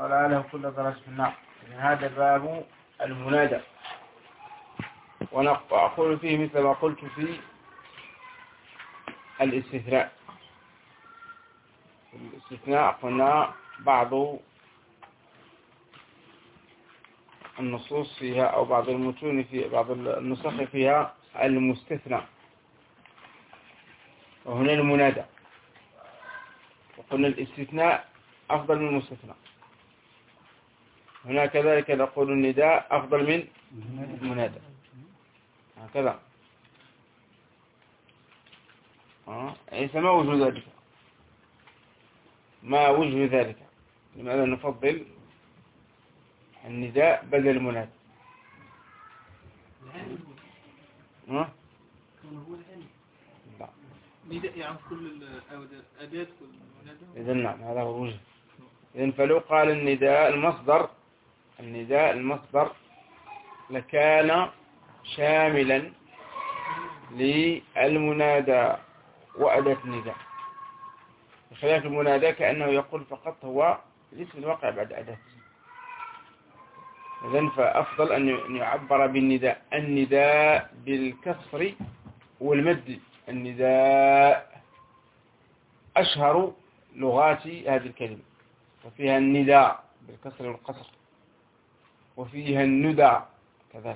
وضلاله كل ضلالة في النار. هذا باب المنادى، وأقول فيه مثل ما قلت في الاستثناء. الاستثناء قلنا بعض النصوص فيها أو بعض المتون في بعض النسخ فيها المستثنى، وهنا المنادى. وقلنا الاستثناء أفضل من المستثنى. هنا كذلك نقول النداء أفضل من المنادى، هكذا. ليس ما وجه ذلك، ما وجه ذلك؟ لماذا نفضل النداء بدل المنادى؟ لا. نداء يعني كل الأداة والمنادى. إذن نعم، هذا هو الوجه. إذن فلو قال النداء المصدر لكان شاملا للمنادى وأداة النداء، بخلاف المنادى كأنه يقول فقط هو الاسم الواقع بعد أداة. إذن فأفضل أن يعبر بالنداء، النداء بالكسر والمد. النداء أشهر لغات هذه الكلمة، وفيها النداء بالكسر والقصر، وفيها الندى كذلك،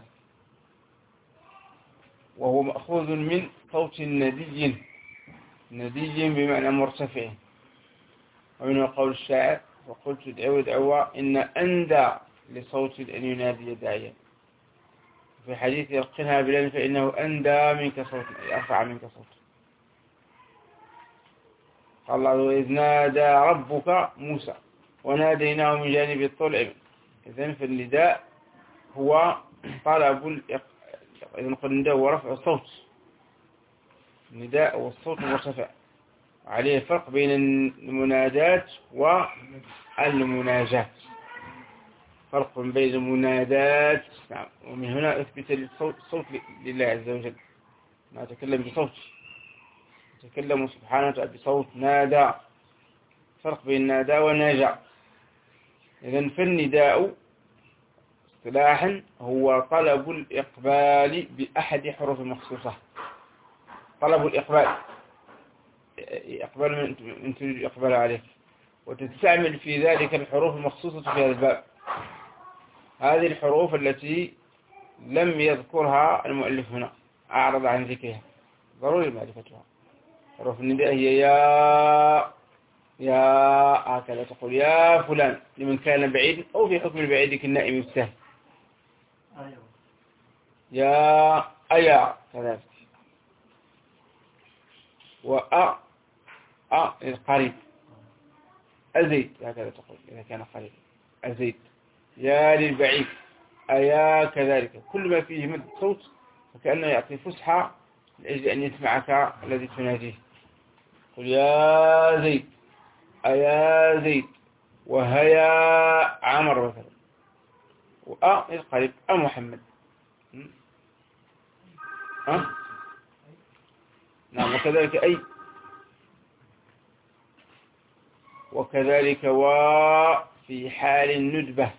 وهو مأخوذ من صوت ندي بمعنى مرتفع. ومنه قول الشاعر وقلت ادعوا ادعوا إن أندى لصوت أن ينادي داعيا. في حديث يلقنها بلال فإنه أندى منك صوت، أي أرفع منك صوت. قال الله وإذ نادى ربك موسى وناديناه من جانب الطول الأيمن. إذن فالنداء هو طلب إذن قل النداء هو رفع الصوت. النداء والصوت مرتفع، وعليه فرق بين المنادات والمناجات. فرق بين المنادات، ومن هنا أثبت الصوت لله عز وجل، ما تكلم بصوت، تكلم سبحانه وتعالى بصوت نادى. فرق بين نادى وناجى. إذن فالنداء اصطلاحا هو طلب الإقبال بأحد حروف مخصوصة. طلب الإقبال، إقبال من تريد الإقبال عليه، وتستعمل في ذلك الحروف المخصوصة في هذا الباب. هذه الحروف التي لم يذكرها المؤلف هنا، أعرض عن ذكرها، ضروري معرفتها. حروف النداء هي يا هكذا تقول يا فلان لمن كان بعيد أو في حكم البعيد كالنائم السهل. يا أيا كذلك. القريب أزيد هكذا تقول إذا كان قريب أزيد. يا للبعيد أيا كذلك. كل ما فيه مد صوت فكأنه يعطي فسحة لأجل أن يسمعك الذي تناديه. قل يا زيد أيا زيد، وهيا عمر مثلا، القريب محمد. نعم. وكذلك أي، وكذلك وفي حال الندبة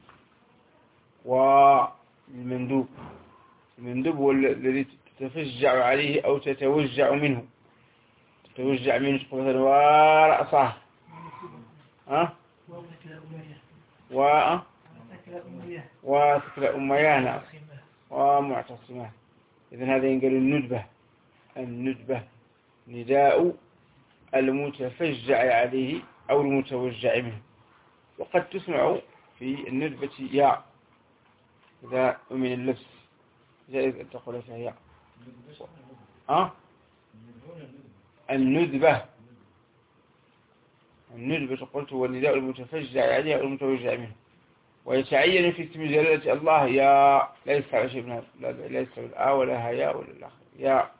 والمندوب. المندوب هو الذي تتفجع عليه أو تتوجع منه. تتوجع منه تقول مثلا ورأسه وتكلا أميانا ومعتصمة. إذن هذا ينقل الندبة. الندبة نداء المتفجع عليه أو المتوجع منه. وقد تسمع في الندبة يا إذا من اللبس جائز أن تقول فيها يا. الندبة قلت هو النداء المتفجع عليه أو المتوجع منه. ويتعين في اسم جلالة الله يا، ليس على شيء من هذا، ليس بالآ ولا هيا ولا الآخر يا.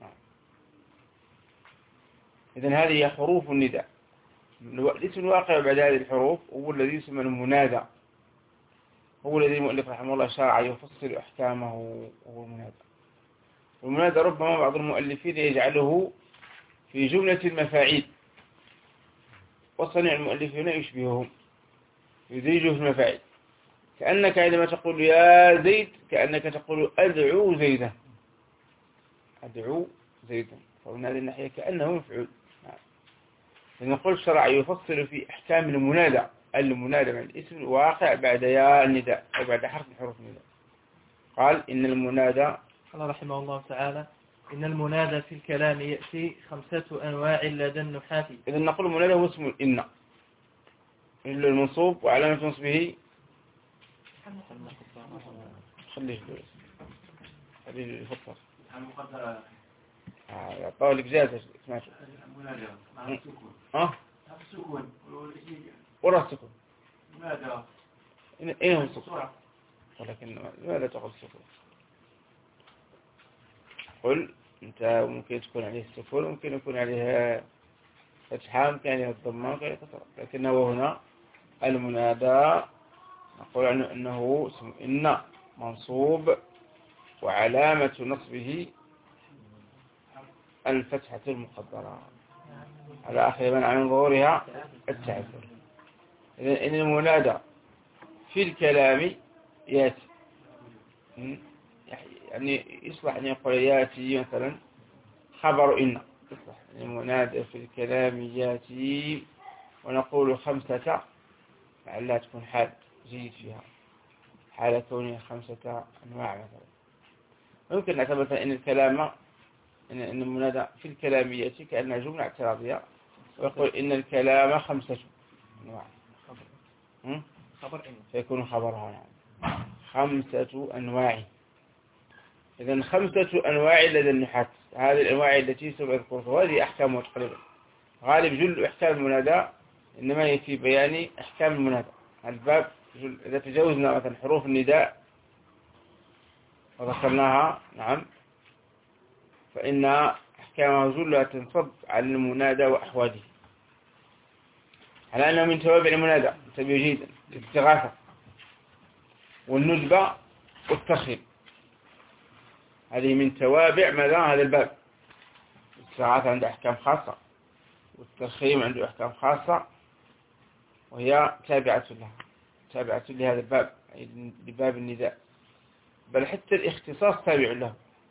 إذن هذه هي حروف النداء. الاسم الواقع بعد هذه الحروف هو الذي يسمى المنادى، هو الذي المؤلف رحمه الله شرع يفصل أحكامه، وهو المنادى. والمنادى ربما بعض المؤلفين يجعله في جملة المفاعيل، وصنع المؤلفين يشبههم، يدرجه في المفاعل. كأنك عندما تقول يا زيد كأنك تقول أدعو زيدا، أدعو زيدا، فمن هذه الناحية كأنه مفعول. نقول الشرع يفصل في أحكام المنادى، المنادى من الاسم الواقع بعد يا النداء أو بعد حرف من حروف النداء. قال إن المنادى، قال رحمه الله تعالى إن المنادى في الكلام يأتي 5 أنواع لدى النحاة. إذا نقول المنادى هو اسم إن إلا المنصوب وعلامة نصبه خليه يفكر يعطاه لك جازة سمعته السكون ورا السكون ماذا إيه هو السكون؟ ولكن لماذا تقول السكون؟ قل أنت ممكن تكون عليه السكون ممكن يكون عليها فتحة ممكن عليها الضمة ممكن عليها كسرة، لكنه هنا المنادى نقول عنه أنه اسم إن منصوب وعلامة نصبه الفتحة المقدرة على آخر من عن ظهورها التعذر. إذن إن المنادى في الكلام ياتي، يعني يصلح أن يقول ياتي مثلا خبر إن، يصلح المنادى في الكلام ياتي، ونقول 5 لعلها تكون حال جيد فيها، حال كونها 5 أنواع مثلا. ممكن نعتبر أن الكلام إن المنادى في الكلام يأتي كأنها جملة اعتراضية، ويقول إن الكلام 5 أنواع، خبر إن فيكون خبرها 5 أنواع. إذن 5 أنواع لدى النحاة، هذه الأنواع التي سوف أذكرها وهذه أحكامها تقريبا. غالب جل أحكام المنادى إنما هي في بيان أحكام المنادى. الباب إذا تجاوزنا مثلا حروف النداء وذكرناها نعم فإن أحكامها جلها تنصب على المنادى وأحواله، على أنه من توابع المنادى. انتبهوا جيدا، الاستغاثة والندبة والترخيم، هذه من توابع ماذا هذا الباب. الاستغاثة عنده أحكام خاصة، والترخيم عنده أحكام خاصة، وهي تابعة لها، تابعة لهذا الباب، لباب النداء. بل حتى الاختصاص تابع له.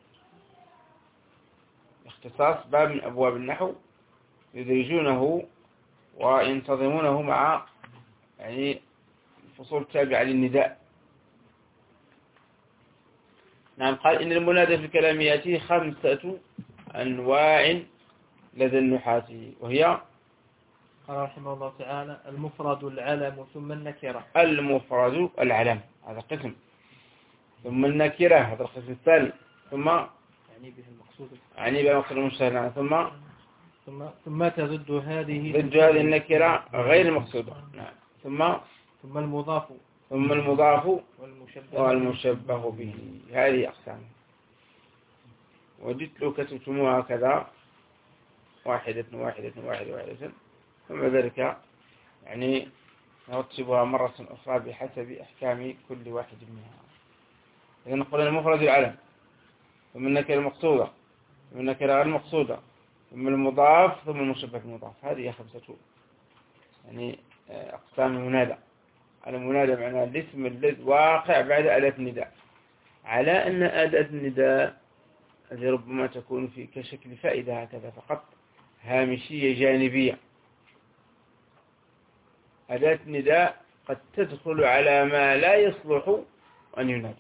اختصاص باب من أبواب النحو يدرجونه وينتظمونه مع يعني الفصول التابعة للنداء. نعم قال إن المنادى في الكلام يأتي 5 أنواع لدى النحاة، وهي قال رحمه الله تعالى المفرد العلم ثم النكرة. المفرد العلم هذا قسم، ثم النكرة هذا القسم الثاني، ثم يعني به المقصود المشتهر، ثم تضد هذه النكرة غير المقصودة. نعم. ثم المضاف والمشبه به. هذه أقسام، وجدت لو كتبتموها هكذا واحدة، ثم ذلك يعني نرتبها مرة أخرى بحسب أحكام كل واحد منها. إذا نقول المفرد العلم، ثم النكرة المقصودة، ثم النكرة غير المقصودة، ثم المضاف، ثم المشبه بالمضاف. هذه 5 يعني أقسام المنادى. المنادى معناه الاسم الذي واقع بعد أداة النداء، على أن أداة النداء هذه ربما تكون في كشكل فائدة هكذا فقط، هامشية جانبية. أداة النداء قد تدخل على ما لا يصلح أن ينادى.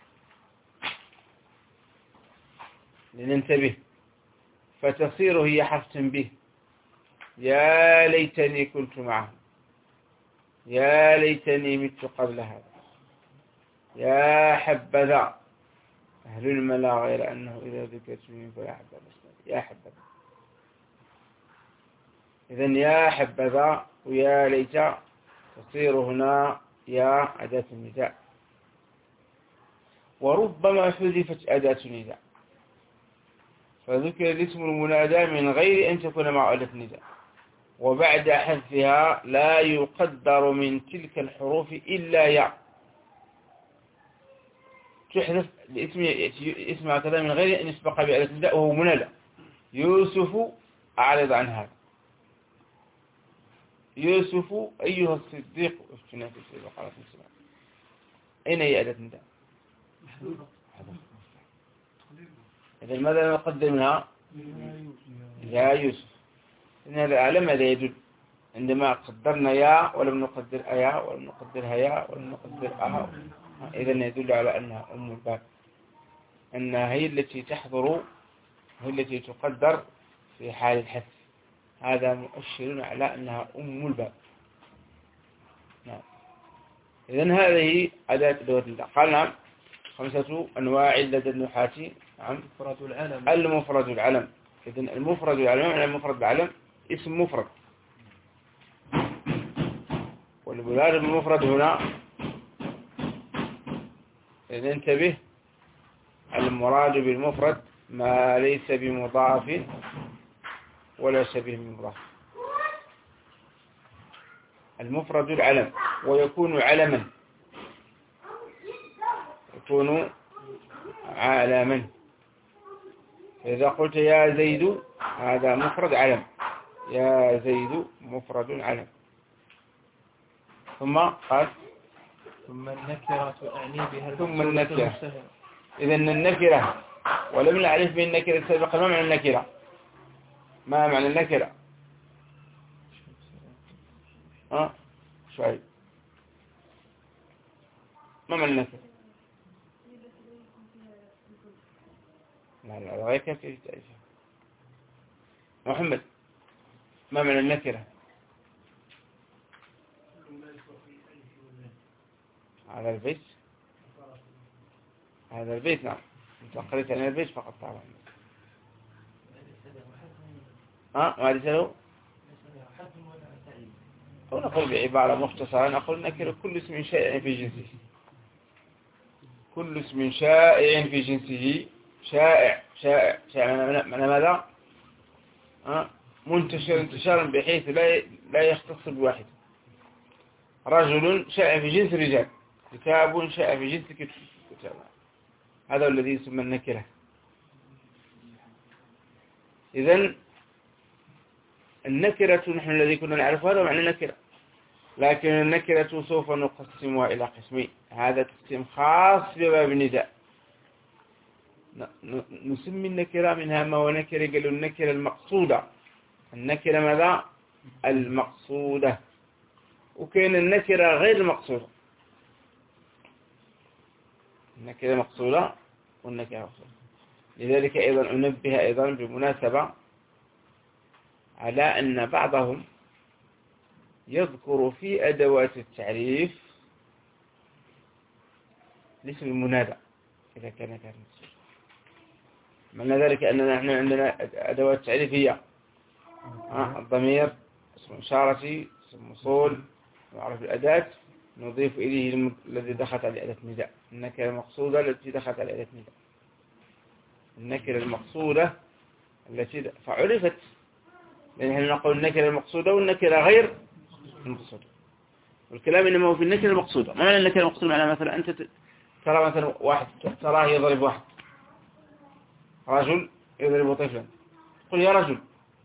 لننتبه، فتصير هي حرف تنبيه، يا ليتني كنت معهم، يا ليتني مت قبل هذا، يا حبذا أهل الملا غير أنه إذا ذكرت منه فلا حبذا، يا حبذا. إذن يا حبذا ويا ليت تصير هنا يا أداة النداء. وربما حذفت أداة النداء فذكر الاسم المنادى من غير أن تكون مع أداة النداء، وبعد حذفها لا يقدر من تلك الحروف إلا يا. تحذف اسم هكذا من غير أن يسبق بأداة النداء وهو منادى. يوسف أعرض عن هذا، يوسف أيها الصديق افتنا في السيد وقالت السلام. أين هي أداة نداء؟ إذا ماذا نقدر منها؟ يا يوسف. إن هذا على ماذا يدل؟ عندما قدرنا يا ولم نقدر أيا ولم نقدر هيا ولم نقدر أها، إذا يدل على أنها أم الباب، أنها هي التي تحضر، هي التي تقدر في حال الحث. هذا مؤشر على أنها أم الباب. نعم. إذن هذه أداة أدوات نداء. قال نعم 5 أنواع لدى النحاة. نعم. مفرد العلم. المفرد العلم. إذن المفرد العلم معنى المفرد العلم اسم مفرد، والمراد بالمفرد هنا إذا انتبه، المراد بالمفرد ما ليس بمضاف ولا شبيه بمضاف. المفرد العلم ويكون علما، يكون عالما. فإذا قلت يا زيد هذا مفرد علم، يا زيد مفرد علم. ثم قال ثم النكرة أعني بها ثم النكرة. المستهل. إذن النكرة ولم نعرف بالنكرة سابقا. ما معنى النكرة؟ ما معنى النكرة؟ شوي. ما معنى النكرة؟ لا لا غير كيف تعرفها محمد. ما معنى النكرة؟ هذا البيت، هذا البيت. نعم انت قريت عن البيت فقط طبعا. ما ليس له، أو نقول بعبارة مختصرة نقول نكر كل اسم شائع في جنسه. كل اسم شائع في جنسه. شائع شائع شائع معنى ماذا؟ منتشر انتشارا بحيث لا يختص بواحد. رجل شائع في جنس الرجال، كتاب شائع في جنس كتاب. هذا الذي يسمى النكرة. إذن النكرة نحن الذي كنا نعرفها هذا معنى النكرة، لكن النكرة سوف نقسمها إلى قسمين. هذا تقسيم خاص بباب النداء. نسمي النكرة منها ما هو نكرة، قالوا النكرة المقصودة. النكرة ماذا؟ المقصودة. وكاين النكرة غير المقصودة. النكرة مقصودة والنكرة مقصودة. لذلك أيضا أنبه أيضا بمناسبة على أن بعضهم يذكر في أدوات التعريف لاسم المنادى إذا كان مقصود. معنى ذلك أننا نحن عندنا أدوات تعريفية، الضمير، اسم إشارة، اسم موصول، معرف الأداة، نضيف إليه الذي دخلت على أداة نداء. النكرة المقصودة التي دخلت على أداة نداء. النكرة المقصودة التي فعرفت، لأن نحن نقول النكرة المقصودة والنكرة غير المقصودة، والكلام إنما هو في النكرة المقصودة. ما معنى النكرة المقصودة؟ معنى مثلا أنت ترى مثلا واحد تراه يضرب واحد، رجل يضرب طفلا، قل يا رجل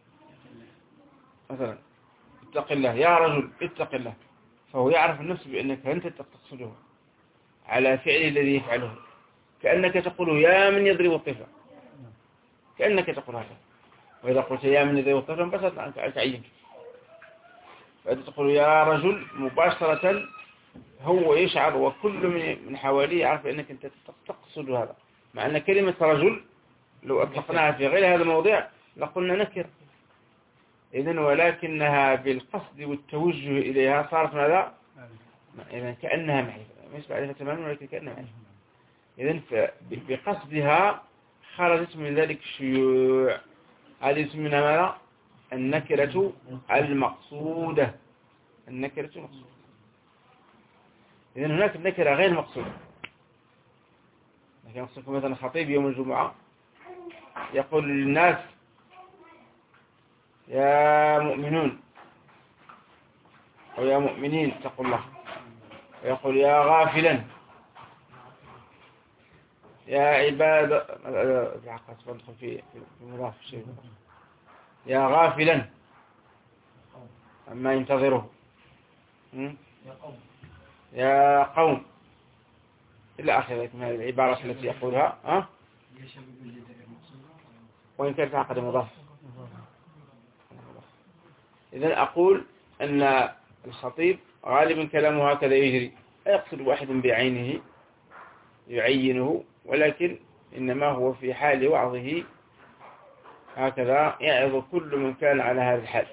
مثلا اتق الله، يا رجل اتق الله، فهو يعرف النفس بأنك أنت تقصده على فعل الذي يفعله، كأنك تقول يا من يضرب الطفل، كأنك تقول هذا. وإذا قلت يا من يضرب الطفل انبسط عنك عينك. فإذا تقول يا رجل مباشرة هو يشعر وكل من حواليه يعرف أنك أنت تقصد هذا، مع أن كلمة رجل لو أطلقناها في غير هذا الموضع لقلنا نكر. إذن ولكنها بالقصد والتوجه إليها صارت ماذا؟ إذن كأنها معرفة، مش معرفة تماما ولكن كأنها معرفة. إذن بقصدها خرجت من ذلك الشيوع. هذه اسمنا ماذا؟ النكرة المقصودة. النكرة المقصودة. إذن هناك النكرة غير مقصودة. لكن أقصدكم مثلا خطيب يوم الجمعة يقول للناس يا مؤمنون أو يا مؤمنين اتقوا الله، ويقول يا غافلا يا عباد في مضاف شيء، يا غافلا أما ينتظره. يا قوم إلى آخر هذه العبارة التي يقولها وإن كانت عقد مضاف. إذن أقول أن الخطيب غالبا كلامه هكذا يجري، لا يقصد واحد بعينه يعينه، ولكن إنما هو في حال وعظه هكذا يعظ كل من كان على هذا الحال.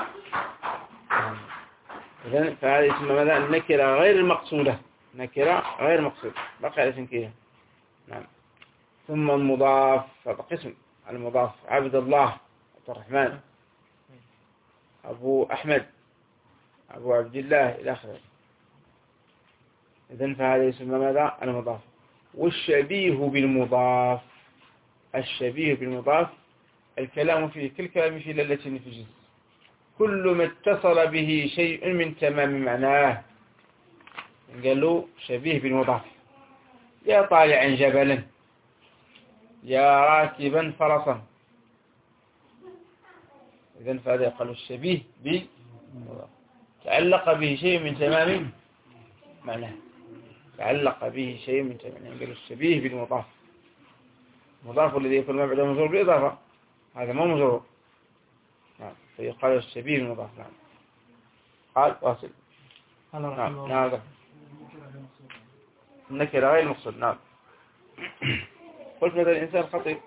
إذن فهذا يسمى ماذا؟ النكرة غير المقصودة، نكرة غير مقصودة، بقى على تنكيرها. نعم. ثم المضاف، هذا قسم المضاف: عبد الله، عبد الرحمن، أبو أحمد، أبو عبد الله إلى آخره. إذن فهذا يسمى ماذا؟ المضاف. والشبيه بالمضاف، الشبيه بالمضاف الكلام فيه كالكلام في للة في الجنس، كل ما اتصل به شيء من تمام معناه. قالوا شبيه بالمضاف: يا طالعا جبلا، يا راكبا فرسا. إذن فهذا يقال الشبيه بالمضاف، تعلق به شيء من تمام معناه، تعلق به شيء من تمام. قالوا الشبيه بالمضاف، المضاف الذي يكون ما بعده مجرور بالإضافة، هذا ما مجرور. نعم. فيقال الشبيه بالمضاف. نعم. قال واصل. نعم. النكرة غير المقصود. نعم. قلت مثلا الإنسان خطيب،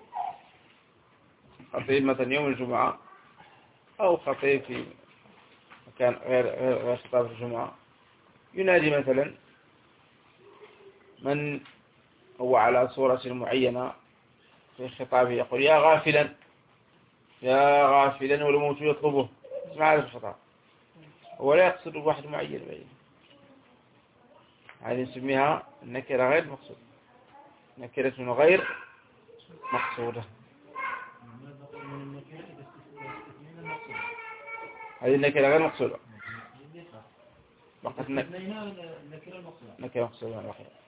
خطيب مثلا يوم الجمعة، أو خطيب في مكان غير خطاب الجمعة، ينادي مثلا من هو على صورة معينة في خطابه، يقول: يا غافلا، يا غافلا، والموت يطلبه. اسمع هذا الخطاب، هو لا يقصد واحد معين بعيد. هذه نسميها النكرة غير مقصودة، نكرة غير مقصودة. هذه النكرة غير مقصودة، فقط نكرة مقصودة.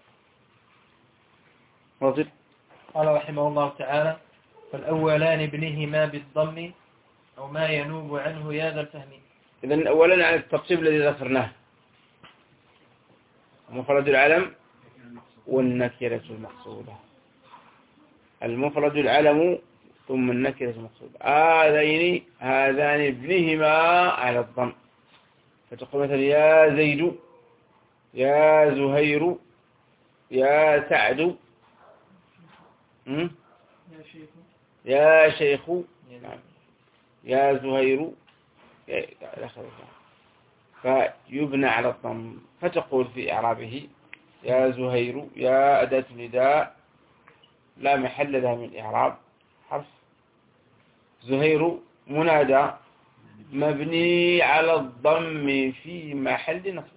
واضح. قال رحمه الله تعالى: فالأولان ابنهما بالضم أو ما ينوب عنه يا ذا الفهم. إذن أولا على التقسيم الذي ذكرناه: مفرد العلم والنكرة المقصودة. المفرد العلم ثم النكرة المقصودة، هذان ابنهما على الضم، فتقول مثلا: يا زيد، يا زهير، يا سعد، يا شيخ، يا زهير، فيبنى على الضم. فتقول في إعرابه: يا زهير، يا أداة نداء لا محل لها من الإعراب، حرف زهير منادى مبني على الضم في محل نصب.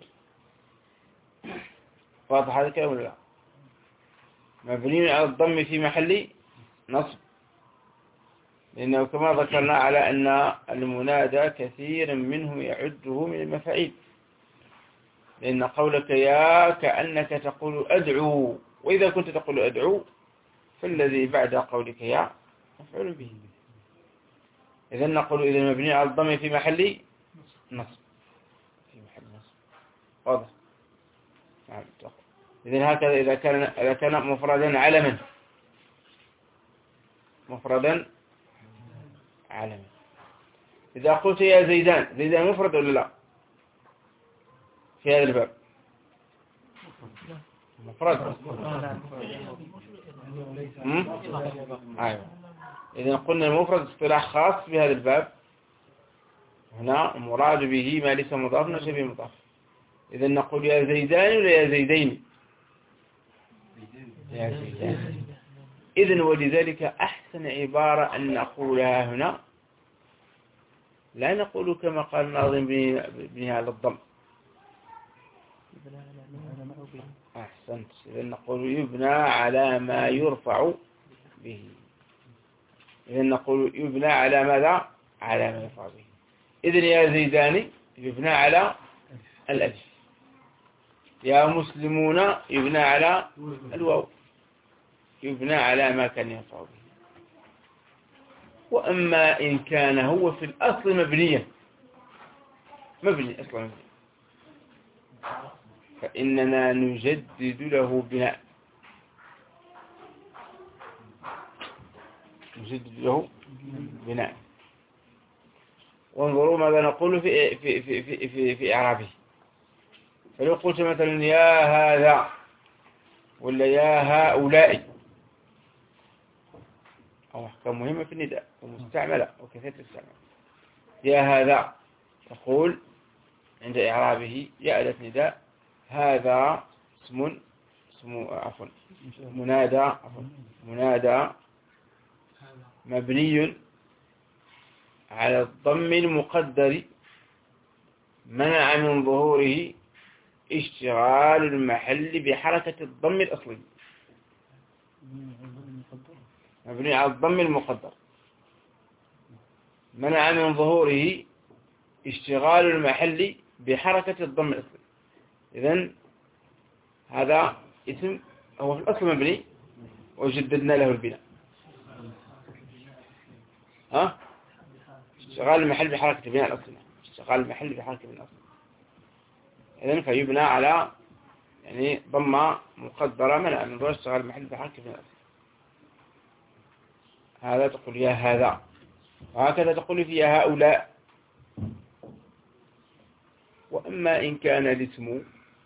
واضح هذا الكلام ولا لا؟ مبني على الضم في محل نصب، لأنه كما ذكرنا على أن المنادى كثير منه يعده من المفاعيل، لأن قولك يا كأنك تقول أدعو، وإذا كنت تقول أدعو فالذي بعد قولك يا مفعول به. إذن نقول إذا مبني على الضم في محل نصب، في محل نصب. واضح. إذن هكذا إذا كان مفردا علما، مفردا علما. إذا قلت يا زيدان، زيدان مفرد ولا لا في هذا الباب؟ مفرد. أيوة. إذا قلنا المفرد اصطلاح خاص بهذا الباب، هنا مراد به ما ليس مضاف وشبيه مضاف. إذا نقول يا زيدان ولا يا زيدين؟ يا زيدان. إذن ولذلك أحسن عبارة أن نقولها هنا، لا نقول كما قال الناظم بنها على الضم. أحسنت. إذن نقول يبنى على ما يرفع به. إذن نقول يبنى على ماذا؟ على ما يرفع به. إذن يا زيدان يبنى على الألف، يا مسلمون يبنى على الواو، يبنى على ما كان يرفع به. وأما إن كان هو في الأصل مبنيا، مبني أصلا مبني، فإننا نجدد له بناء، نجدد له بناء. وانظروا ماذا نقول في إعرابه. فلو قلت مثلا يا هذا ولا يا هؤلاء، أو أحكام مهمة في النداء ومستعملة وكثيرة الاستعمال. يا هذا تقول عند إعرابه يا أداة نداء، هذا منادى مبني على الضم المقدر منع من ظهوره اشتغال المحل بحركة الضم الأصلي. مبني على الضم المقدر منع من ظهوره اشتغال المحل بحركة الضم الأصلي. إذن هذا اسم هو في الأصل مبني وجددنا له البناء. اشتغال المحل بحركة البناء الأصلي، اشتغال المحل بحركة البناء الأصلي. إذن فيبنى على يعني ضمة مقدرة منع من ظهور اشتغال المحل بحركة البناء الأصلي. هذا تقول يا هذا، وهكذا تقول في يا هؤلاء. وأما إن كان الاسم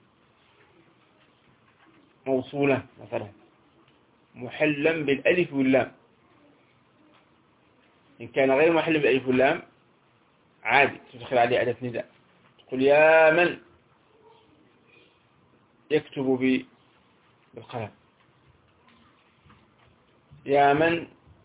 موصولا مثلا محلا بالألف واللام، إن كان غير محل بالألف واللام عادي تدخل عليه أداة نداء، تقول يا من يكتب بالقلم، يا من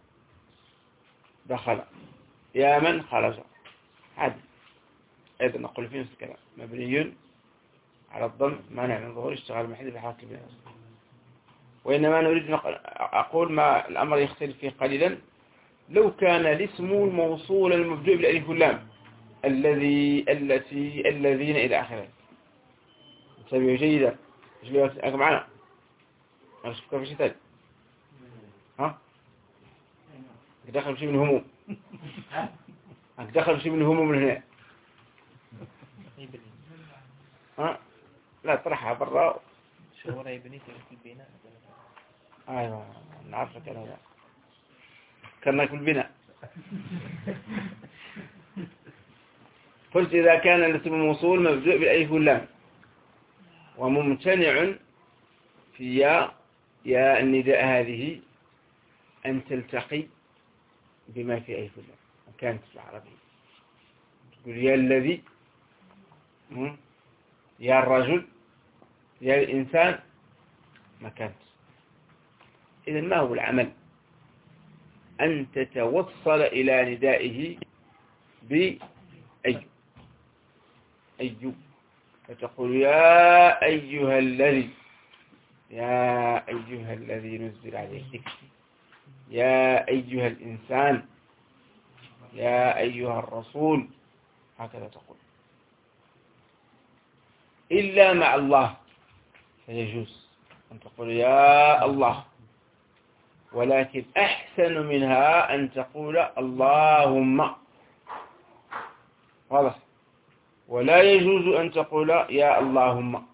دخل، يا من خرج، عادي. أيضا نقول في نفس الكلام مبني على الضم مانع من ظهور اشتغال المحل بحركة البناء. وإنما نريد أقول ما الأمر يختلف فيه قليلا. لو كان الاسم الموصول المبدوء بالألف واللام الذي التي الذين إلى آخره، انتبهوا جيدا. ايش معنا؟ أنا أشوفك في شيء ثاني. دخل شيء من الهموم، دخل شيء من الهموم من هنا. لا طرحها برا. شهورة يبني في البناء. ايوه نعرفك انا لا كنا في البناء. قلت اذا كان الاسم الموصول مبدوء بالالف واللام وممتنع في يا النداء هذه ان تلتقي بما في الف واللام، وكانت في العربية تقول يا الذي، يا الرجل، يا الإنسان، ما كانت. إذن ما هو العمل؟ أن تتوصل إلى ندائه بأي، أي، فتقول يا أيها الذي، يا أيها الذي نزل عليه الذكر، يا أيها الإنسان، يا أيها الرسول، هكذا تقول. إلا مع الله فيجوز أن تقول يا الله، ولكن أحسن منها أن تقول اللهم، واضح؟ ولا يجوز أن تقول يا اللهم،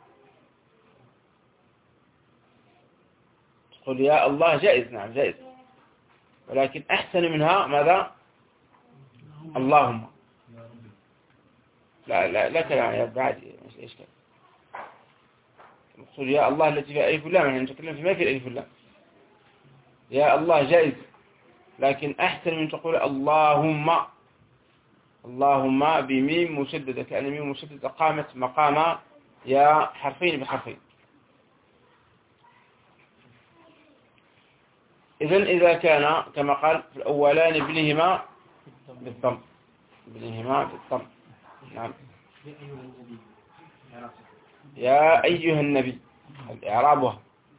تقول يا الله جائز، نعم جائز، ولكن أحسن منها ماذا؟ اللهم. لا كلام يا بعد ايش كلام. المقصود يا الله التي فيها ألف واللام، نحن نتكلم فيما في الألف واللام. يا الله جائز، لكن أحسن من تقول اللهم، اللهم بميم مشددة، كأن ميم مشددة قامت مقام يا حرفين بحرفين. إذا كان كما قال في الأولان ابنهما بالضم، ابنهما بالضم، نعم. يا أيها النبي الإعرابها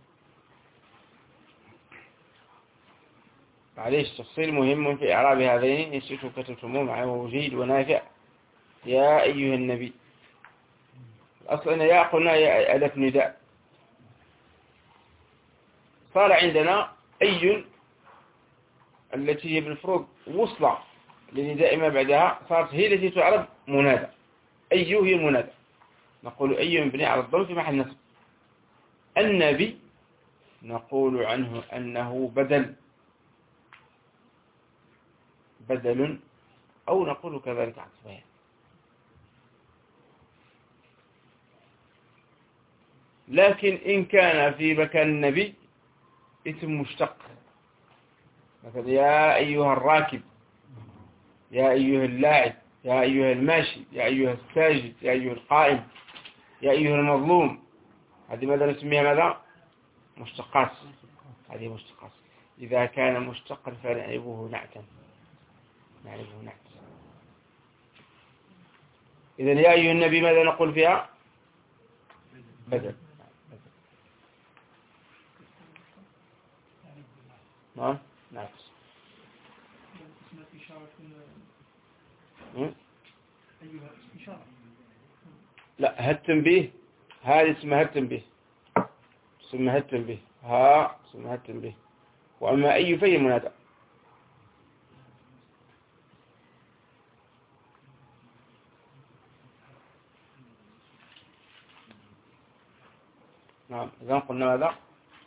معليش تفصيل مهم في إعراب هذين يسيتوا كتبتموه معه وجيد ونافع. يا أيها النبي الأصل أن يا قلنا يا أداة نداء، صار عندنا أي التي هي بالفروض وصلة لنداء ما بعدها، صارت هي التي تعرب منادى. أي هي المنادى، نقول أي مبني على الضم في محل نصب. النبي نقول عنه أنه بدل أو نقول كذلك عطفيا. لكن إن كان في مكان النبي اسم مشتق، مثلا يا أيها الراكب، يا أيها اللاعب، يا أيها الماشي، يا أيها الساجد، يا أيها القائم، يا أيها المظلوم، هذه ماذا نسميها؟ ماذا؟ مشتقات. هذه مشتقات. إذا كان مشتقا فنعرفه نعتا، نعرفه نعت. إذن يا أيها النبي ماذا نقول فيها؟ بدل. نعم نعت. لا، التنبيه هذه اسمها التنبيه، اسمها التنبيه، ها اسمها التنبيه. وأما أي فهي منادى. نعم، إذا قلنا ماذا؟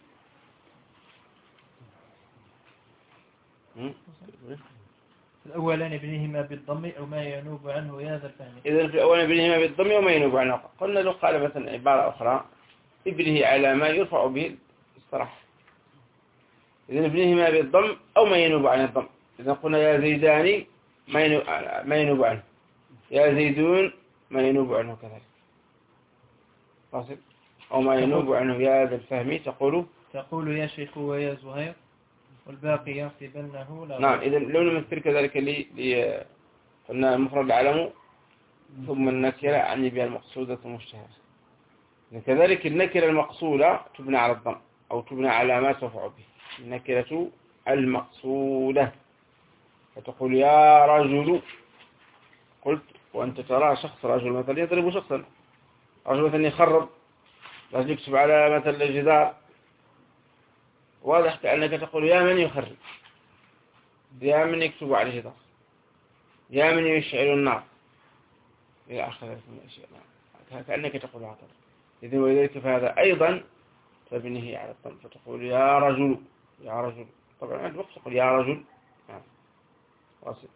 الأولان ابنهما بالضم أو ما ينوب عنه يا ذا الفهم. إذا في الأولان ابنهما بالضم وما ينوب عنه. قلنا لو قال مثلا عبارة أخرى ابنه على ما يرفع به الصراحة، إذا ابنهما بالضم أو ما ينوب عن الضم. إذا قلنا يا زيدان ما ينوب عنه، يا زيدون ما ينوب عنه كذلك. واصل؟ أو ما ينوب عنه يا ذا الفهم تقول يا شيخ ويا زهير والباقي ينصبنه لا. نعم. إذا لو نمثل كذلك قلنا المفرد العلم ثم النكرة يعني بها المقصودة المشتهرة. كذلك النكرة المقصودة تبنى على الضم أو تبنى على ما ترفع به. النكرة المقصودة فتقول يا رجل، قلت وأنت ترى شخص، رجل مثلا يضرب شخصا، رجل مثلا يخرب، رجل يكتب على مثل الجدار، واضح كأنك تقول يا من يخرب، يا من يكتب على الجدار، يا من يشعل النار إلى آخر من الأشياء. كأنك تقول هذا. إذن ولذلك فهذا أيضا تبنيه على الضم، فتقول يا رجل، يا رجل. طبعا عند وقت تقول يا رجل. واصل.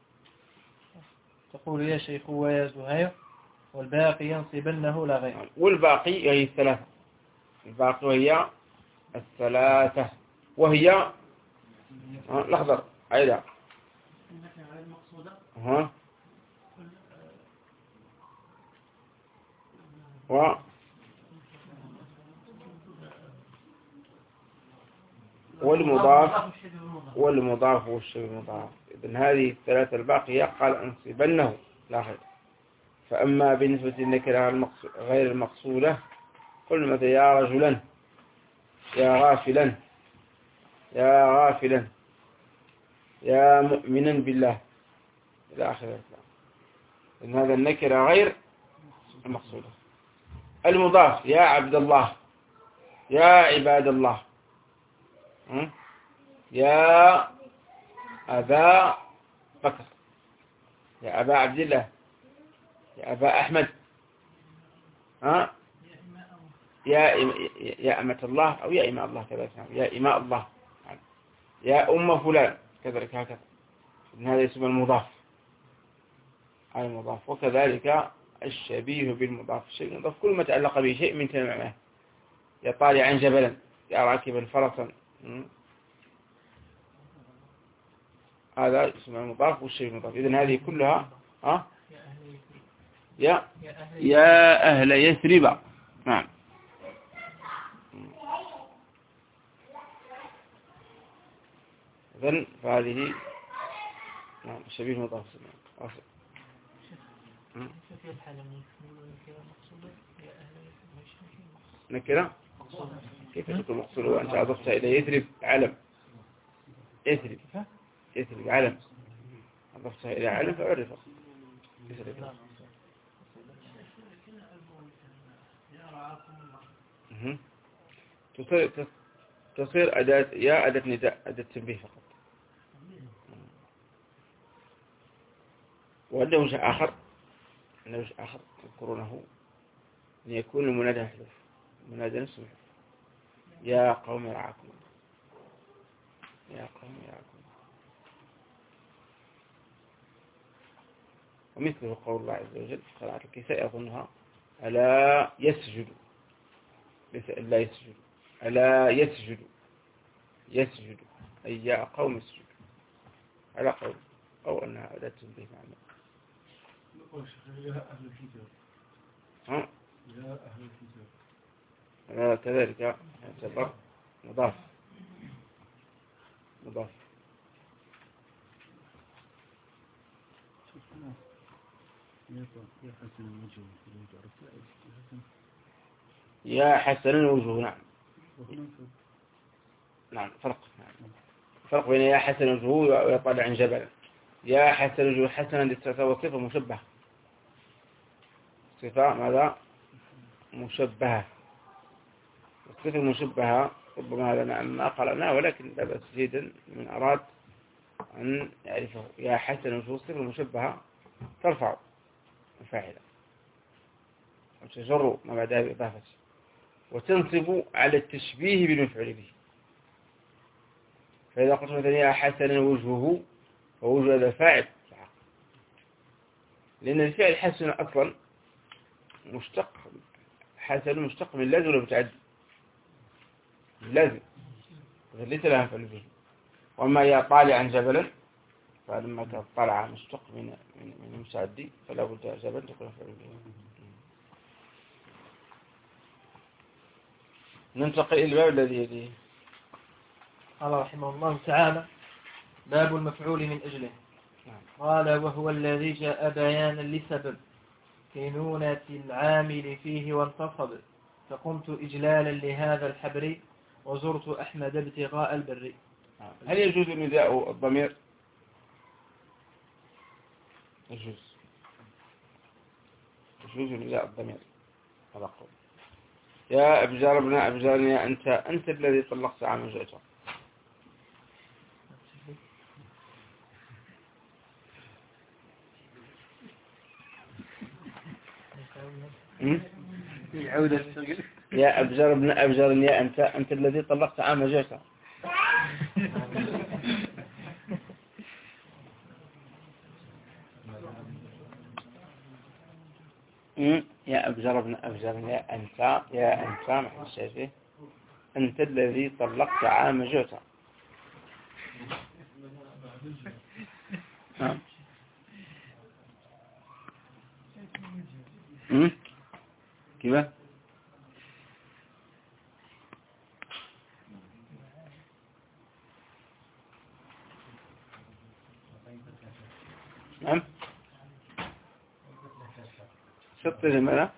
تقول يا شيخ ويا زهير والباقي ينصبنه لا غير. والباقي هي الثلاثة، الباقي وهي الثلاثة، وهي الأخضر أيضا. والمضاف والشبه المضاف. إذن هذه الثلاثة الباقية قال أنصبنه لا غير. فأما بالنسبة للنكرة غير المقصودة قلنا مثلا يا رجلا، يا غافلا، يا غافلا، يا مؤمنا بالله إلى آخر الكلام. إن هذا النكرة غير المقصودة. المضاف يا عبد الله، يا عباد الله، يا أبا بكر، يا أبا عبد الله، يا أبا أحمد، يا أمة الله أو يا إماء الله كذلك، يا إماء الله، يا أم فلان كذلك هكذا. إن هذا اسم المضاف على المضاف. وكذلك الشبيه بالمضاف، الشبيه بالمضاف كل ما تعلق به شيء من تمامه، يا طالعا جبلا، يا راكبا فرسا، هذا اسم المضاف والشبيه المضاف. إذن هذه كلها يا أهل يثرب. نعم. إذن فهذه نعم الشبيه المضاف. نكرة كيف تكون مقصودة وأنت أضفت إلى يثرب علم؟ يثرب علم، أضفتها إلى علم فعرف يثرب. تصير أداة يا أداة نداء، أداة تنبيه فقط. وعنده وجه آخر أنا وش آخر يذكرونه أن يكون المنادى محذوف، المنادى نفسه محذوف. يا قوم يرعاكم، يا قوم يرعاكم. ومثله قول الله عز وجل قراءة الكساء أظنها ألا يسجد، ليس ألا يسجد، ألا يسجد، يسجد أي يا قوم يسجد على قول، أو أنها أداة تنبيه معنى. يا أهل الكتاب، ها؟ يا أهل الكتاب. كذلك يعتبر مضاف، مضاف. يا حسن الوجوه. نعم نعم فرق، فرق بين يا حسن الوجوه ويطلع عن جبل. يا حسن الوجوه حسنا للصفة صفة مشبهة، صفة ماذا مشبهة. الصفة المشبهة ربما هذا ما قرأناه، ولكن لا بأس جيدا من أراد أن يعرفه. يا حسن الوجوه الصفة المشبهة ترفع الفاعل وتجر ما بعدها بإضافة، وتنصب على التشبيه بالمفعول به. فإذا قلت مثلا يا حسن وجهه، فوجه هذا فاعل، لأن الفعل حسن أصلا مشتق، حسن مشتق من لازم ولا متعدي؟ لازم، ليس لها مفعول به. وأما يا طالعا جبلا، فلما كان طالع مشتق من المتعدي فلا بد جبل تكون مفعول به. ننتقل إلى الباب الذي يليه. قال رحمه الله تعالى: باب المفعول من أجله. قال: وهو الذي جاء بيانا لسبب كينونة العامل فيه وانتصب، فقمت إجلالا لهذا الحبر وزرت أحمد ابتغاء البر. هل يجوز نداء الضمير؟ يجوز نداء الضمير. هذا قول. يا أبجار ابن أبجار يا أنت الذي طلقت عام زوجته. يا أبجار ابن أبجار يا أنت الذي طلقت عام زوجته. يا أبجر ابن أبجر يا أنت محل الشافعي أنت الذي طلقت عام جوتا. كيف؟ نعم شط لماذا؟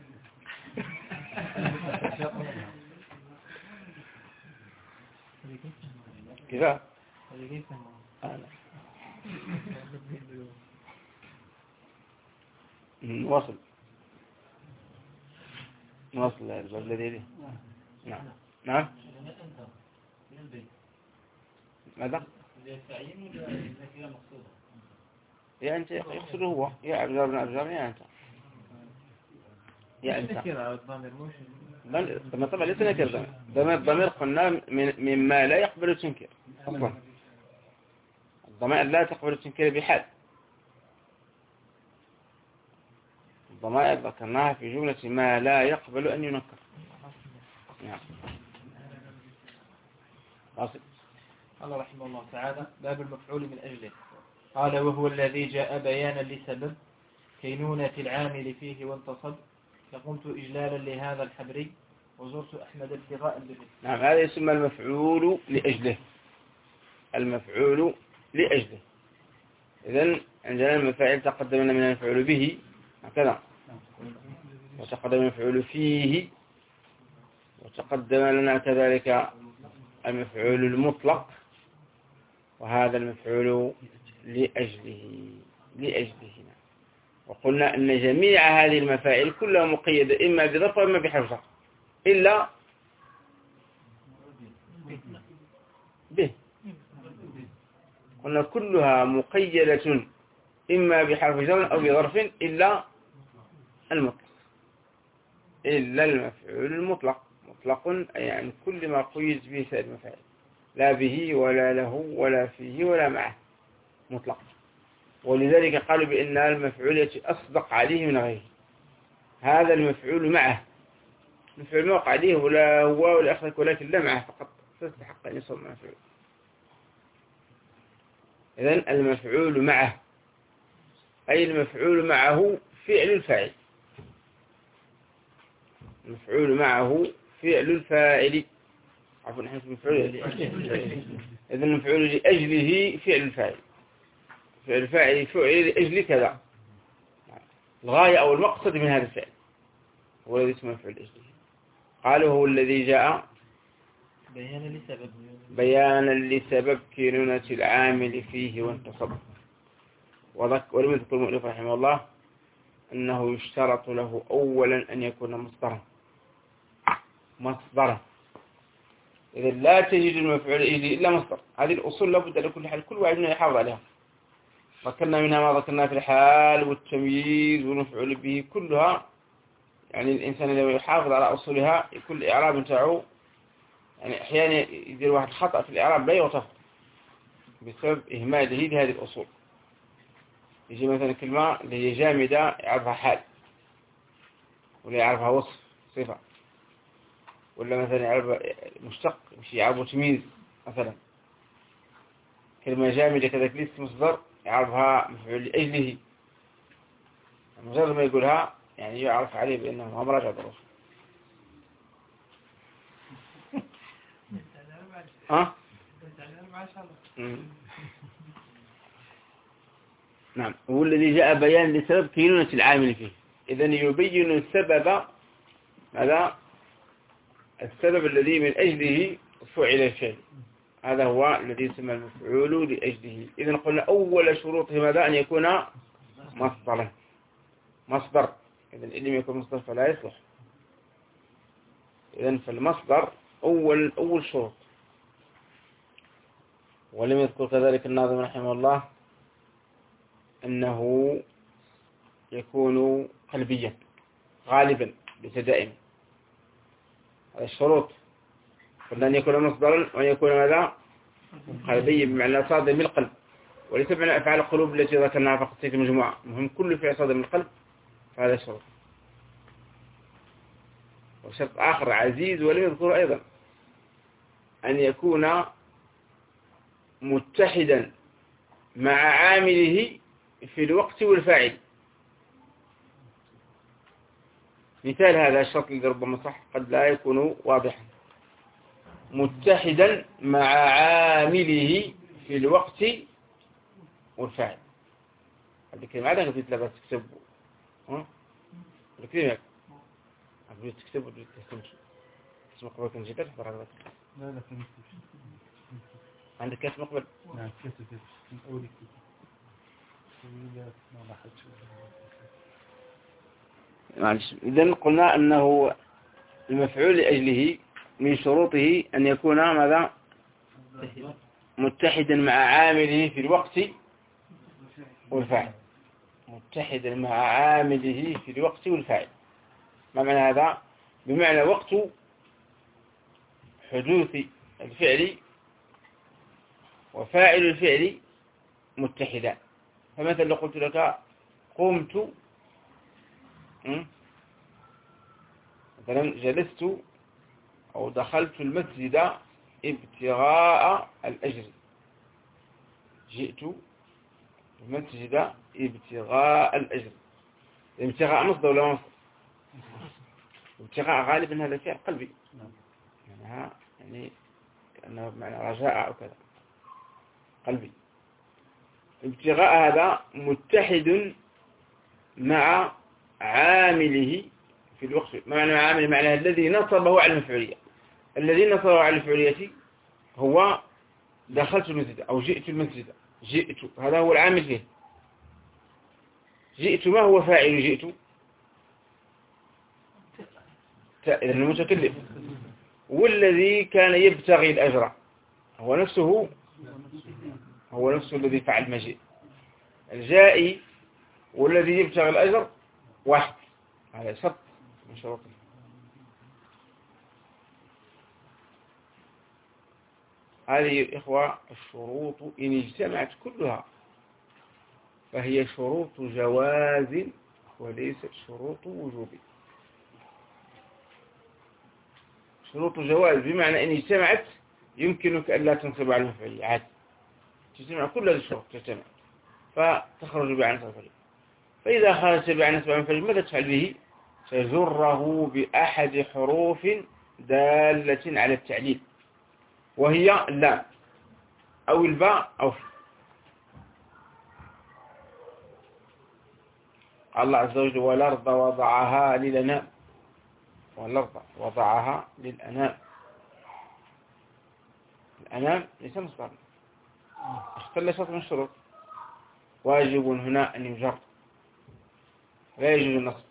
كيف؟ نواصل الباب الذي يليه. نعم ماذا؟ يا أنت يقصده هو يا أبجار بن أبجار يا أنت يا أنت طبعا ليس نكر ضمير قلنا مما لا يقبل التنكير أصلا. الضمائر لا تقبل التنكير بحال. الضمائر ذكرناها في جملة ما لا يقبل أن ينكر. نعم واصل. قال رحمه الله تعالى: باب المفعول من أجله. قال: وهو الذي جاء بيانا لسبب كينونة العامل فيه وانتصب، فقمت إجلالا لهذا الحبري وزرت أحمد ابتغاء البر. نعم هذا يسمى المفعول لأجله. المفعول لأجله. إذن عندنا المفاعل تقدم لنا من المفعول به هكذا، وتقدم المفعول فيه، وتقدم لنا كذلك المفعول المطلق، وهذا المفعول لأجله. وقلنا أن جميع هذه المفاعل كلها مقيدة إما بظرف وإما بحرف جر إلا به. قلنا كلها مقيدة إما بحرف جر أو بظرف إلا المطلق إلا المفعول المطلق. مطلق يعني كل ما قيد به سائر المفاعيل، لا به ولا له ولا فيه ولا معه، مطلق. ولذلك قالوا بأن المفعول أصدق عليه من غيره. هذا المفعول معه، المفعول ما وقع عليه ولا هو ولا أخذك، ولكن لا معه فقط، فاستحق أن يصل مفعول. إذن المفعول معه أي المفعول معه فعل الفاعل، المفعول معه فعل الفاعل، عفوا نحن المفعول إذن المفعول لأجله فعل الفاعل، فعل الفاعل فعل لأجل كذا، الغاية أو المقصد من هذا الفعل هو الذي اسمه مفعول لأجله. قالوا هو الذي جاء بيانا لسبب كينونة العامل فيه وانتصب. ولم يذكر المؤلف رحمه الله أنه يشترط له أولا أن يكون مصدرا. إذا لا تجد المفعول إلا مصدر. هذه الأصول لابد لكل حال كل واحد منا يحافظ عليها. ذكرنا منها ما ذكرنا في الحال والتمييز والمفعول به كلها، يعني الإنسان لو يحافظ على أصولها يكون الإعراب بتاعه، يعني أحيانا يدير واحد خطأ في الإعراب لا يغتفر بسبب إهماله لهذه الأصول. يجي مثلا كلمة اللي هي جامدة يعرفها حال، ولا يعرفها وصف صفة، ولا مثلا يعرف مشتق مش يعرفه تمييز مثلا. كلمة جامدة كذلك ليس مصدر يعرفها مفعول لأجله، مجرد ما يقولها يعني يعرف عليه بأنه أمر راجع ضروف. ها؟ نعم. هو الذي جاء بيان لسبب كينونة العامل فيه. إذن يبين السبب، هذا السبب الذي من أجله فعل الشيء، هذا هو الذي يسمى المفعول لأجله. إذن قلنا أول شروطه ماذا؟ أن يكون مصدرا، مصدر. إذن إن لم يكن مصدر فلا يصلح. إذن فالمصدر أول شروط. ولم يذكر كذلك الناظم رحمه الله أنه يكون قلبيا غالبا ليس دائما. هذا الشروط، قلنا أن يكون مصدرا وأن يكون ماذا؟ قلبيا، بمعنى صادر من القلب، وليس بمعنى أفعال القلوب التي ذكرناها فقط في المجموعة. مهم كل فعل صادر من القلب، فهذا شرط. وشرط آخر عزيز ولم يذكر أيضا أن يكون متحدا مع عامله في الوقت والفاعل. مثال هذا الشرط الذي ربما صح قد لا يكون واضحا. متحدا مع عامله في الوقت والفاعل. هذه الكلمة عادة قلت لها تكتب الكلمة قلت تكتب وتكتب اسم قبل كان جدا تحضر على ذلك. لا عندك اسم قبل؟ نعم كتب من أول كتب. معلش. إذن قلنا أنه المفعول لأجله من شروطه أن يكون ماذا؟ متحدا مع عامله في الوقت والفاعل. متحدا مع عامله في الوقت والفاعل. ما معنى هذا؟ بمعنى وقت حدوث الفعل وفاعل الفعل متحدان. فمثلا لو قلت لك قمت، مثلا جلست أو دخلت المسجد ابتغاء الأجر، جئت المسجد ابتغاء الأجر. ابتغاء مصدر ولا مصدر؟ ابتغاء غالبا هذا فعل قلبي، يعني كأنه بمعنى رجاء أو كذا، قلبي. ابتغاء هذا متحد مع عامله في الوقت. ما معنى عامله؟ معنى الذي نصبه على المفعولية. الذي نصبه على المفعولية هو دخلت المسجد أو جئت المسجد. جئت هذا هو العامل فيه. جئت ما هو فاعل جئت؟ إذن المتكلم. والذي كان يبتغي الأجر هو نفسه الذي فعل مجيء. الجائي والذي يبتغي الأجر واحد، هذا شرط من شروطه. هذه إخوة الشروط إن اجتمعت كلها فهي شروط جواز وليست شروط وجوب. شروط جواز بمعنى إن اجتمعت يمكنك أن لا تنصب على المفعول عادي، تجتمع كل هذه الشروط تجتمع فتخرج بها عن نصب المفعول. فإذا خرجت بها عن نصب المفعول ماذا تفعل به؟ تجره بأحد حروف دالة على التعليل، وهي اللام أو الباء أو في. الله عز وجل والأرض وضعها للأنام، والأرض وضعها للأنام. الأنام ليس مصدر، اختل شرط من الشروط. واجب هنا أن يجر، لا يجوز النصب.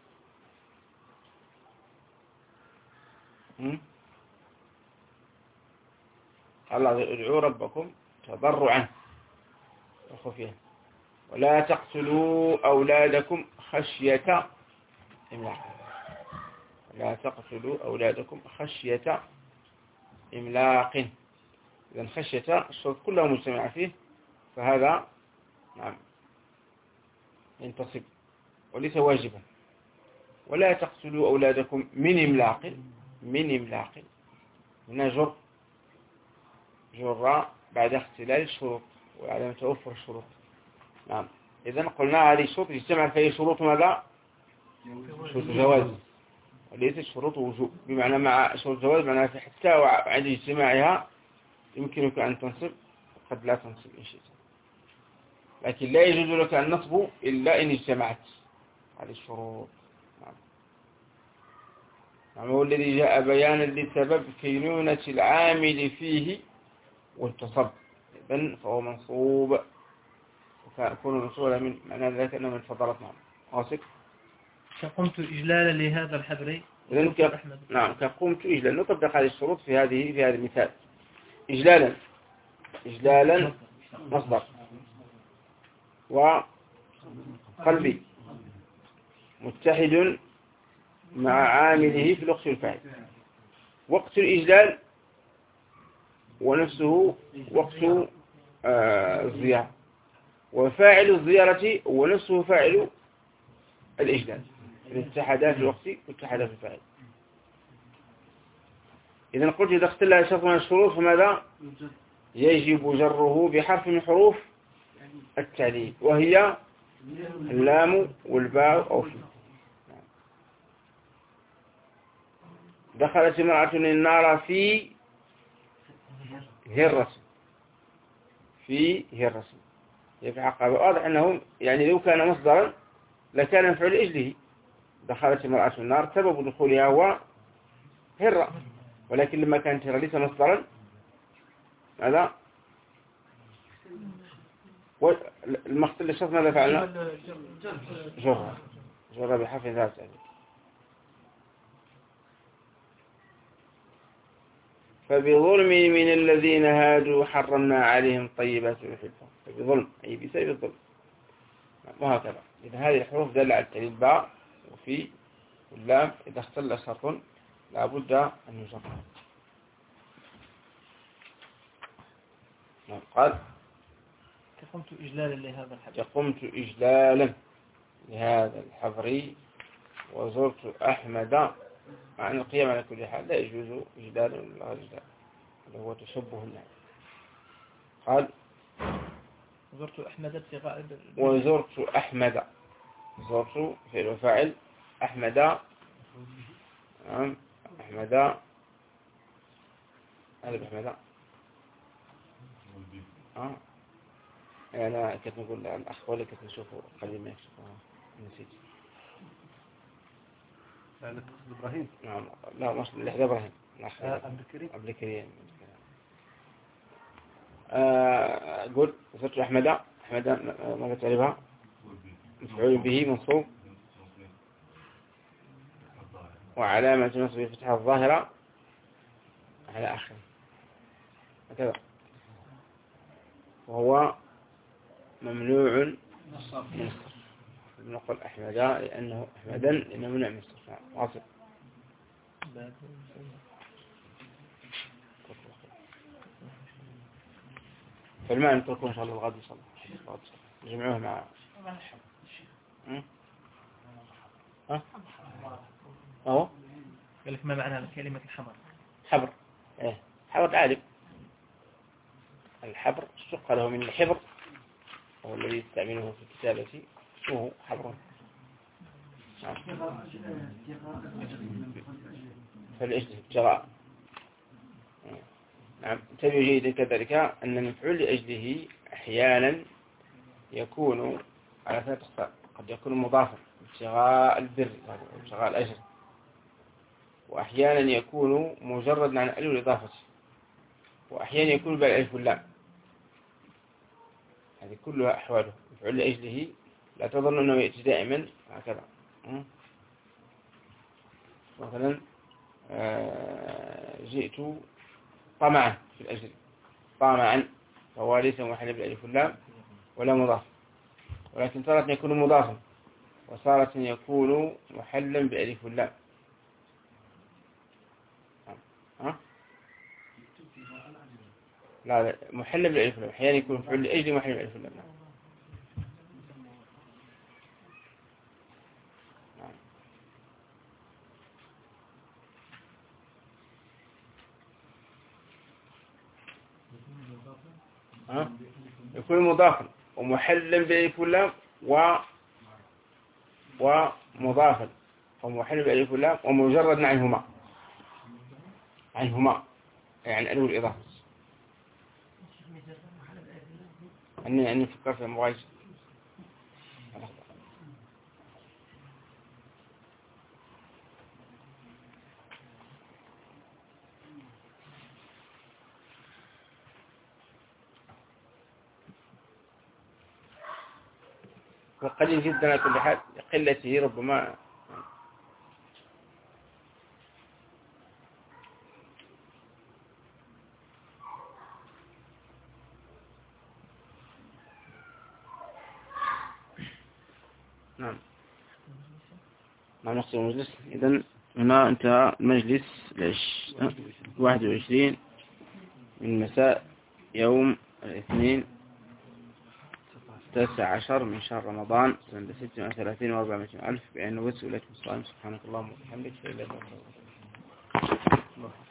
الله ادعوا ربكم تضرعا وخفيا ولا تقتلوا أولادكم خشية إملاق. لا تقتلوا أولادكم خشية إملاق. إذن خشية الشرط كله مجتمع فيه، فهذا نعم ينتصب وليس واجبا. ولا تقتلوا أولادكم من إملاق. من إملاق هنا جر بعد اختلال الشروط وعدم توفر الشروط. نعم. إذن قلنا هذه الشروط يجتمع فيها شروط ماذا؟ شروط جواز وليست شروط وجوب. بمعنى مع شروط جواز معناها حتى عند اجتماعها يمكنك أن تنصب وقد لا تنصب إن شئت، لكن لا يجوز لك النصب إلا إن اجتمعت هذه الشروط. نعم. هو الذي جاء بيانا لسبب كينونة العامل فيه وانتصب، إذن فهو منصوب وكون منصوبا من معنى ذلك أنه من فضلات. نعم. واثق. فقمت إجلالا لهذا الحبر. نعم كقمت إجلالا. نطبق هذه الشروط في هذا المثال. إجلالا مصدر، وقلبي متحد مع عامله في الوقت والفاعل. وقت الإجلال ونفسه وقت الزيارة، وفاعل الزيارة ونفسه فاعل الإجلال. الاتحادات في الوقت والاتحادات في الفاعل. إذا قلت إذا اختل شرط من الشروط فماذا؟ يجب جره بحرف من حروف التعليل، وهي اللام والباء أو في. دخلت امرأة النار في هرة. في هرة يفعق. واضح أنه يعني لو كان مصدرا لكان مفعول أجله. دخلت امرأة النار سبب دخولها هو هرة، ولكن لما كانت هرة ليس مصدرا هذا المقصد الشرط ماذا فعلنا؟ جر بحرف ذات. فبظلم من الذين هادوا حرمنا عليهم طيبات يحبون. فبظلم أي بسبب الظلم. وهكذا. إذا هذه الحروف دل على التعليل باء وفي واللام إذا اختل شرط لابد أن يجر. قال قمت إجلالا لهذا الحبر. قمت إجلالا لهذا الحبر وزرت أحمد. مع أن القيام على كل حال لا يجوز إجلالا ولا إجلال، هذا هو تشبه الناس. قال زرت أحمد ابتغاء. وزرت أحمد. زرت فعل وفاعل أحمد. أحمد هذا بأحمد. أنا كنت نقول الأخ ولا كنت نشوفه قليل ما يكشفه نسيت. لا تقصد إبراهيم. نعم لا مش لحظة إبراهيم. عبد الكريم. قل وصلت أحمد. أحمد ماذا تعرفها؟ مفعول به منصوب وعلامة نصبه فتحة الظاهرة على آخره هكذا، وهو ممنوع من الصرف. نقول أحمدا لأنه أحمدا لأنه منع من استثناء واصل. فالماء نتركه إن شاء الله الغد صلى الله جمعوه مع أهو. قال لك ما معنى كلمة الحبر؟ حبر إيه حبر العالم. الحبر اشتق له من الحبر هو الذي يستعمله في الكتابة اسمه حبر. فالإجله ابتغاء. نعم. انتبهوا جيدا كذلك أن المفعول لأجله أحيانا يكون على ثلاث أقسام. قد يكون مضافا ابتغاء البر ابتغاء الأجر، وأحيانا يكون مجرد عن الألف الإضافة، وأحيانا يكون بالألف واللام. هذه كلها أحواله. مفعول لأجله لا تظن أنه يأتي دائما هكذا. مثلا جئت طمعا في الأجر، طمعا فهو ليس محل بالألف واللام ولا مضاف، ولكن تارة يكون مضافا وصارت يكون محلا بألف واللام. لا محل بالألف واللام أحيانا يكون مفعول لأجل محل بالألف واللام. يكون مضافا ومحلا بالألف واللام ومضافا ومحل بالألف واللام ومجرد عنهما يعني ألو الإضافة. أني فكرت في المغايش. وقليل جدا على كل حال قلته ربما نعم نقص المجلس. إذن هنا انتهى المجلس 21 من مساء يوم الاثنين 19 من شهر رمضان سنة 36 و400 ألف بأن وسئلت الصائم. سبحانك اللهم وبحمدك.